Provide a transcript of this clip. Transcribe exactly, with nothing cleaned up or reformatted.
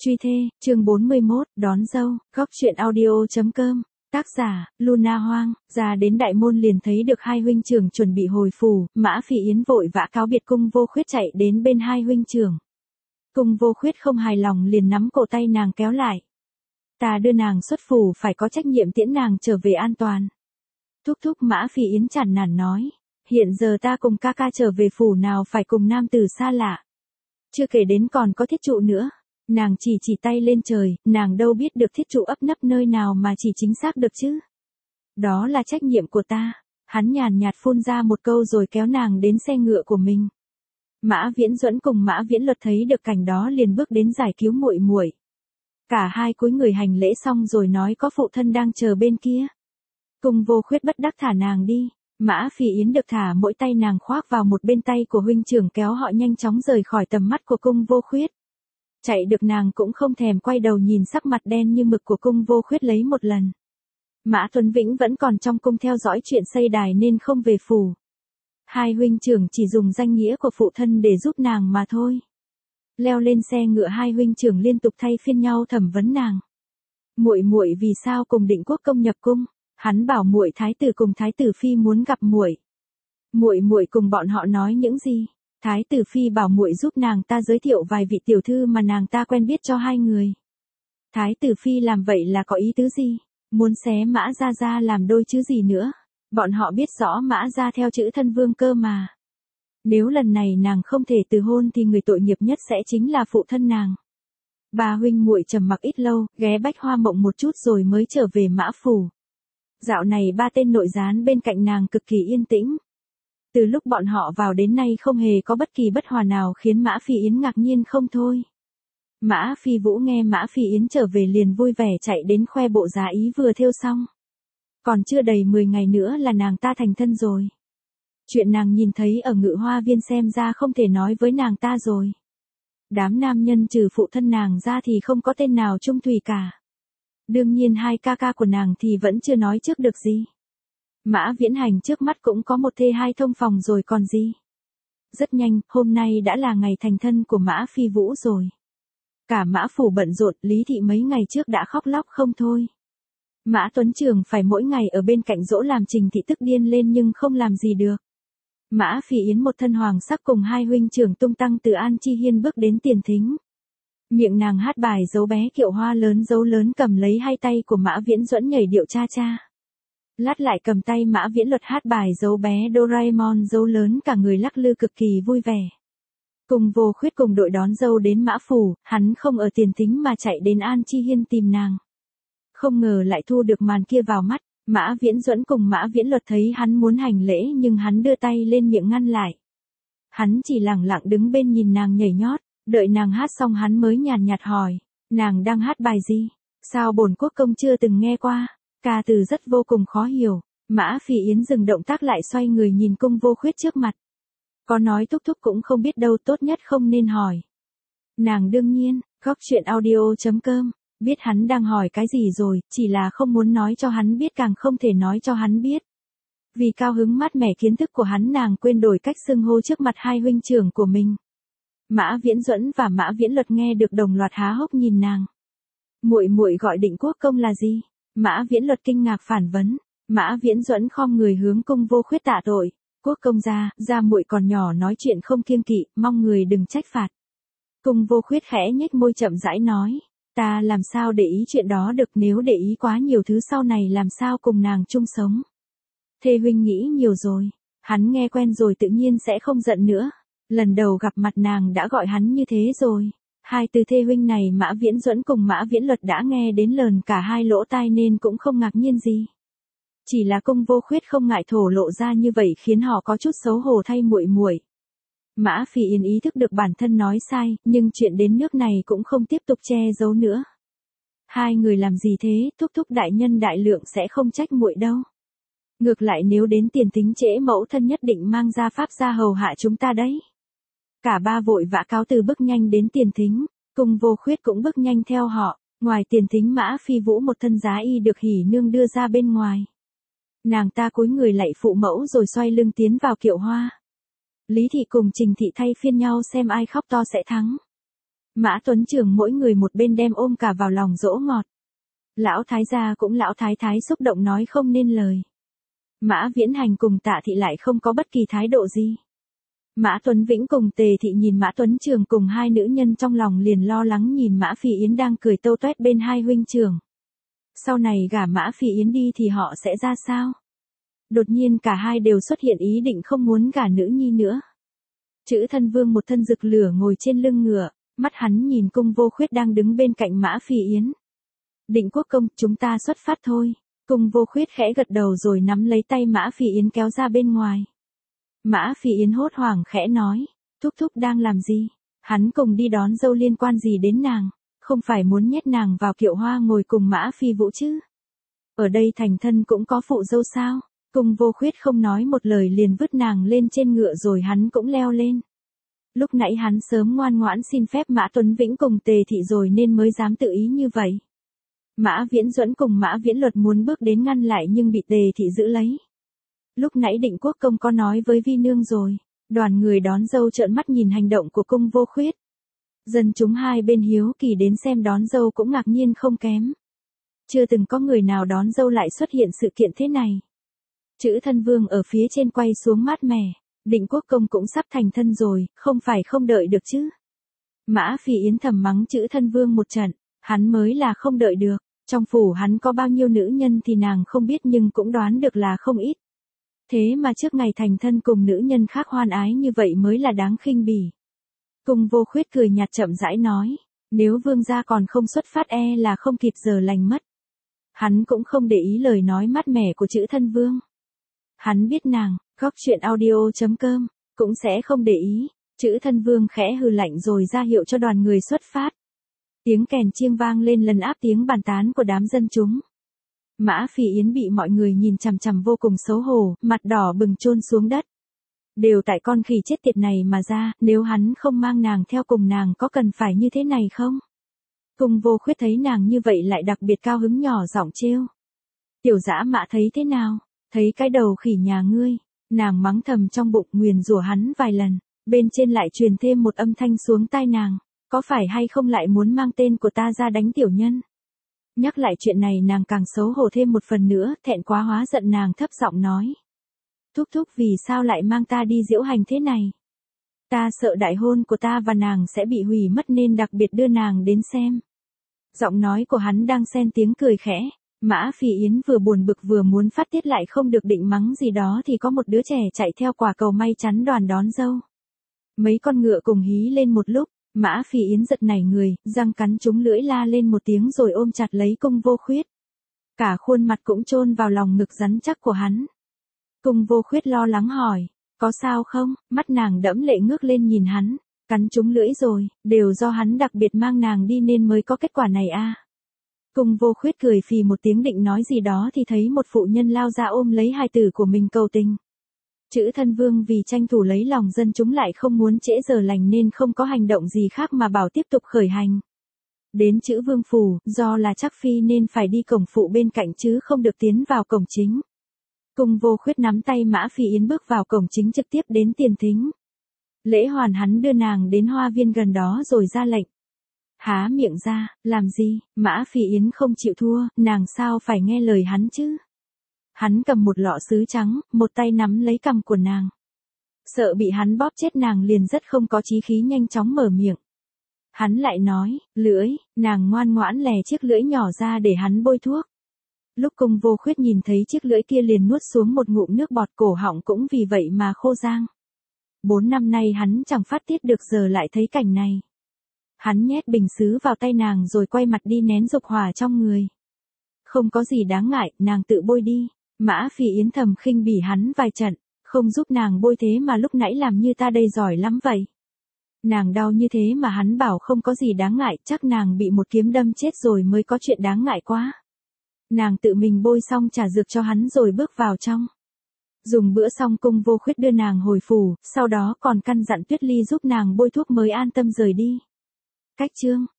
Truy thê, chương bốn mươi mốt, đón dâu, góc truyện audio.com, tác giả, Luna Hoang, ra đến đại môn liền thấy được hai huynh trưởng chuẩn bị hồi phủ, Mã Phi Yến vội vã cáo biệt Cung Vô Khuyết chạy đến bên hai huynh trưởng. Cung Vô Khuyết không hài lòng liền nắm cổ tay nàng kéo lại. Ta đưa nàng xuất phủ phải có trách nhiệm tiễn nàng trở về an toàn. Thúc thúc Mã Phi Yến chản nản nói, hiện giờ ta cùng ca ca trở về phủ nào phải cùng nam tử xa lạ. Chưa kể đến còn có thiết trụ nữa. Nàng chỉ chỉ tay lên trời, nàng đâu biết được thiết trụ ấp nấp nơi nào mà chỉ chính xác được chứ. Đó là trách nhiệm của ta. Hắn nhàn nhạt phun ra một câu rồi kéo nàng đến xe ngựa của mình. Mã Viễn Duẫn cùng Mã Viễn Luật thấy được cảnh đó liền bước đến giải cứu muội muội. Cả hai cúi người hành lễ xong rồi nói có phụ thân đang chờ bên kia. Cung Vô Khuyết bất đắc thả nàng đi. Mã Phi Yến được thả mỗi tay nàng khoác vào một bên tay của huynh trưởng kéo họ nhanh chóng rời khỏi tầm mắt của Cung Vô Khuyết. Chạy được nàng cũng không thèm quay đầu nhìn sắc mặt đen như mực của Cung Vô Khuyết lấy một lần. Mã Tuấn Vĩnh vẫn còn trong cung theo dõi chuyện xây đài nên không về phủ. Hai huynh trưởng chỉ dùng danh nghĩa của phụ thân để giúp nàng mà thôi. Leo lên xe ngựa hai huynh trưởng liên tục thay phiên nhau thẩm vấn nàng. Muội muội vì sao cùng Định Quốc công nhập cung? Hắn bảo muội thái tử cùng thái tử phi muốn gặp muội. Muội muội cùng bọn họ nói những gì? Thái tử phi bảo muội giúp nàng ta giới thiệu vài vị tiểu thư mà nàng ta quen biết cho hai người. Thái tử phi làm vậy là có ý tứ gì? Muốn xé Mã Gia Gia làm đôi chứ gì nữa? Bọn họ biết rõ Mã Gia theo chữ thân vương cơ mà. Nếu lần này nàng không thể từ hôn thì người tội nghiệp nhất sẽ chính là phụ thân nàng. Ba huynh muội trầm mặc ít lâu, ghé Bách Hoa Mộng một chút rồi mới trở về Mã phủ. Dạo này ba tên nội gián bên cạnh nàng cực kỳ yên tĩnh. Từ lúc bọn họ vào đến nay không hề có bất kỳ bất hòa nào khiến Mã Phi Yến ngạc nhiên không thôi. Mã Phi Vũ nghe Mã Phi Yến trở về liền vui vẻ chạy đến khoe bộ giá ý vừa thêu xong. Còn chưa đầy mười ngày nữa là nàng ta thành thân rồi. Chuyện nàng nhìn thấy ở Ngự Hoa Viên xem ra không thể nói với nàng ta rồi. Đám nam nhân trừ phụ thân nàng ra thì không có tên nào trung thủy cả. Đương nhiên hai ca ca của nàng thì vẫn chưa nói trước được gì. Mã Viễn Hành trước mắt cũng có một thê hai thông phòng rồi còn gì. Rất nhanh, hôm nay đã là ngày thành thân của Mã Phi Vũ rồi. Cả Mã phủ bận rộn, Lý Thị mấy ngày trước đã khóc lóc không thôi. Mã Tuấn Trường phải mỗi ngày ở bên cạnh dỗ làm Trình Thị tức điên lên nhưng không làm gì được. Mã Phi Yến một thân hoàng sắc cùng hai huynh trưởng tung tăng từ An Chi Hiên bước đến tiền thính. Miệng nàng hát bài dấu bé kiệu hoa lớn dấu lớn cầm lấy hai tay của Mã Viễn Duẫn nhảy điệu cha cha. Lát lại cầm tay Mã Viễn Luật hát bài dấu bé Doraemon dấu lớn cả người lắc lư cực kỳ vui vẻ. Cung Vô Khuyết cùng đội đón dâu đến Mã phủ, hắn không ở tiền thính mà chạy đến An Chi Hiên tìm nàng. Không ngờ lại thu được màn kia vào mắt, Mã Viễn Duẫn cùng Mã Viễn Luật thấy hắn muốn hành lễ nhưng hắn đưa tay lên miệng ngăn lại. Hắn chỉ lẳng lặng đứng bên nhìn nàng nhảy nhót, đợi nàng hát xong hắn mới nhàn nhạt hỏi, nàng đang hát bài gì? Sao bổn quốc công chưa từng nghe qua? Ca từ rất vô cùng khó hiểu. Mã Phi Yến dừng động tác lại xoay người nhìn Cung Vô Khuyết trước mặt. Có nói thúc thúc cũng không biết đâu, tốt nhất không nên hỏi. Nàng đương nhiên, góc truyện audio.com, biết hắn đang hỏi cái gì rồi, chỉ là không muốn nói cho hắn biết càng không thể nói cho hắn biết. Vì cao hứng mát mẻ kiến thức của hắn nàng quên đổi cách xưng hô trước mặt hai huynh trưởng của mình. Mã Viễn Duẫn và Mã Viễn Luật nghe được đồng loạt há hốc nhìn nàng. Muội muội gọi Định Quốc công là gì? Mã Viễn Luật kinh ngạc phản vấn. Mã Viễn Duẫn khom người hướng Cung Vô Khuyết tạ tội. Quốc công gia, gia muội còn nhỏ nói chuyện không kiêng kỵ, mong người đừng trách phạt. Cung Vô Khuyết khẽ nhếch môi chậm rãi nói, ta làm sao để ý chuyện đó được, nếu để ý quá nhiều thứ sau này làm sao cùng nàng chung sống. Thê huynh nghĩ nhiều rồi, hắn nghe quen rồi tự nhiên sẽ không giận nữa. Lần đầu gặp mặt nàng đã gọi hắn như thế rồi. Hai từ thê huynh này Mã Viễn Duẫn cùng Mã Viễn Luật đã nghe đến lờn cả hai lỗ tai nên cũng không ngạc nhiên gì. Chỉ là Cung Vô Khuyết không ngại thổ lộ ra như vậy khiến họ có chút xấu hổ thay muội muội. Mã Phi Yến ý thức được bản thân nói sai, nhưng chuyện đến nước này cũng không tiếp tục che giấu nữa. Hai người làm gì thế, thúc thúc đại nhân đại lượng sẽ không trách muội đâu. Ngược lại nếu đến tiền thính trễ mẫu thân nhất định mang ra pháp ra hầu hạ chúng ta đấy. Cả ba vội vã cáo từ bước nhanh đến tiền thính, Cung Vô Khuyết cũng bước nhanh theo họ. Ngoài tiền thính Mã Phi Vũ một thân giá y được hỉ nương đưa ra bên ngoài. Nàng ta cúi người lạy phụ mẫu rồi xoay lưng tiến vào kiệu hoa. Lý Thị cùng Trình Thị thay phiên nhau xem ai khóc to sẽ thắng. Mã Tuấn Trường mỗi người một bên đem ôm cả vào lòng dỗ ngọt. Lão thái gia cũng lão thái thái xúc động nói không nên lời. Mã Viễn Hành cùng Tạ Thị lại không có bất kỳ thái độ gì. Mã Tuấn Vĩnh cùng Tề Thị nhìn Mã Tuấn Trường cùng hai nữ nhân trong lòng liền lo lắng nhìn Mã Phi Yến đang cười tâu toét bên hai huynh trưởng. Sau này gả Mã Phi Yến đi thì họ sẽ ra sao? Đột nhiên cả hai đều xuất hiện ý định không muốn gả nữ nhi nữa. Chữ Thân Vương một thân rực lửa ngồi trên lưng ngựa, mắt hắn nhìn Cung Vô Khuyết đang đứng bên cạnh Mã Phi Yến. Định Quốc công, chúng ta xuất phát thôi. Cung Vô Khuyết khẽ gật đầu rồi nắm lấy tay Mã Phi Yến kéo ra bên ngoài. Mã Phi Yến hốt hoảng khẽ nói, thúc thúc đang làm gì? Hắn cùng đi đón dâu liên quan gì đến nàng? Không phải muốn nhét nàng vào kiệu hoa ngồi cùng Mã Phi Vũ chứ? Ở đây thành thân cũng có phụ dâu sao? Cung Vô Khuyết không nói một lời liền vứt nàng lên trên ngựa rồi hắn cũng leo lên. Lúc nãy hắn sớm ngoan ngoãn xin phép Mã Tuấn Vĩnh cùng Tề Thị rồi nên mới dám tự ý như vậy. Mã Viễn Duẫn cùng Mã Viễn Luật muốn bước đến ngăn lại nhưng bị Tề Thị giữ lấy. Lúc nãy Định Quốc công có nói với Vi Nương rồi. Đoàn người đón dâu trợn mắt nhìn hành động của Cung Vô Khuyết. Dân chúng hai bên hiếu kỳ đến xem đón dâu cũng ngạc nhiên không kém. Chưa từng có người nào đón dâu lại xuất hiện sự kiện thế này. Chữ Thân Vương ở phía trên quay xuống mát mẻ. Định Quốc công cũng sắp thành thân rồi, không phải không đợi được chứ. Mã Phi Yến thầm mắng Chữ Thân Vương một trận, hắn mới là không đợi được. Trong phủ hắn có bao nhiêu nữ nhân thì nàng không biết nhưng cũng đoán được là không ít. Thế mà trước ngày thành thân cùng nữ nhân khác hoan ái như vậy mới là đáng khinh bỉ. Cung Vô Khuyết cười nhạt chậm rãi nói, nếu vương gia còn không xuất phát e là không kịp giờ lành mất. Hắn cũng không để ý lời nói mát mẻ của Chữ Thân Vương. Hắn biết nàng, góc chuyện audio chấm com, cũng sẽ không để ý. Chữ Thân Vương khẽ hừ lạnh rồi ra hiệu cho đoàn người xuất phát. Tiếng kèn chiêng vang lên lần áp tiếng bàn tán của đám dân chúng. Mã Phi Yến bị mọi người nhìn chằm chằm vô cùng xấu hổ, mặt đỏ bừng chôn xuống đất. Đều tại con khỉ chết tiệt này mà ra, nếu hắn không mang nàng theo cùng nàng có cần phải như thế này không? Cung Vô Khuyết thấy nàng như vậy lại đặc biệt cao hứng nhỏ giọng trêu. Tiểu Dã Mã thấy thế nào? Thấy cái đầu khỉ nhà ngươi, nàng mắng thầm trong bụng nguyền rủa hắn vài lần, bên trên lại truyền thêm một âm thanh xuống tai nàng, có phải hay không lại muốn mang tên của ta ra đánh tiểu nhân? Nhắc lại chuyện này nàng càng xấu hổ thêm một phần nữa, thẹn quá hóa giận nàng thấp giọng nói. Thúc thúc vì sao lại mang ta đi diễu hành thế này? Ta sợ đại hôn của ta và nàng sẽ bị hủy mất nên đặc biệt đưa nàng đến xem. Giọng nói của hắn đang xen tiếng cười khẽ. Mã Phi Yến vừa buồn bực vừa muốn phát tiết lại không được định mắng gì đó thì có một đứa trẻ chạy theo quả cầu may chắn đoàn đón dâu. Mấy con ngựa cùng hí lên một lúc, Mã Phi Yến giật nảy người, răng cắn trúng lưỡi la lên một tiếng rồi ôm chặt lấy Cung Vô Khuyết. Cả khuôn mặt cũng chôn vào lòng ngực rắn chắc của hắn. Cung Vô Khuyết lo lắng hỏi, có sao không? Mắt nàng đẫm lệ ngước lên nhìn hắn, cắn trúng lưỡi rồi, đều do hắn đặc biệt mang nàng đi nên mới có kết quả này a. À. Cung Vô Khuyết cười phì một tiếng định nói gì đó thì thấy một phụ nhân lao ra ôm lấy hài tử của mình cầu tình. Chữ Thân Vương vì tranh thủ lấy lòng dân chúng lại không muốn trễ giờ lành nên không có hành động gì khác mà bảo tiếp tục khởi hành. Đến Chữ Vương phủ, do là chắc phi nên phải đi cổng phụ bên cạnh chứ không được tiến vào cổng chính. Cung Vô Khuyết nắm tay Mã Phi Yến bước vào cổng chính trực tiếp đến tiền thính. Lễ hoàn hắn đưa nàng đến hoa viên gần đó rồi ra lệnh. Há miệng ra, làm gì? Mã Phi Yến không chịu thua, nàng sao phải nghe lời hắn chứ? Hắn cầm một lọ sứ trắng, một tay nắm lấy cằm của nàng. Sợ bị hắn bóp chết nàng liền rất không có chí khí nhanh chóng mở miệng. Hắn lại nói, lưỡi, nàng ngoan ngoãn lè chiếc lưỡi nhỏ ra để hắn bôi thuốc. Lúc Cung Vô Khuyết nhìn thấy chiếc lưỡi kia liền nuốt xuống một ngụm nước bọt, cổ họng cũng vì vậy mà khô rang. Bốn năm nay hắn chẳng phát tiết được giờ lại thấy cảnh này. Hắn nhét bình sứ vào tay nàng rồi quay mặt đi nén dục hỏa trong người. Không có gì đáng ngại, nàng tự bôi đi. Mã Phi Yến thầm khinh bỉ hắn vài trận, không giúp nàng bôi thế mà lúc nãy làm như ta đây giỏi lắm vậy. Nàng đau như thế mà hắn bảo không có gì đáng ngại, chắc nàng bị một kiếm đâm chết rồi mới có chuyện đáng ngại quá. Nàng tự mình bôi xong trả dược cho hắn rồi bước vào trong. Dùng bữa xong Cung Vô Khuyết đưa nàng hồi phủ, sau đó còn căn dặn Tuyết Ly giúp nàng bôi thuốc mới an tâm rời đi. Cách chương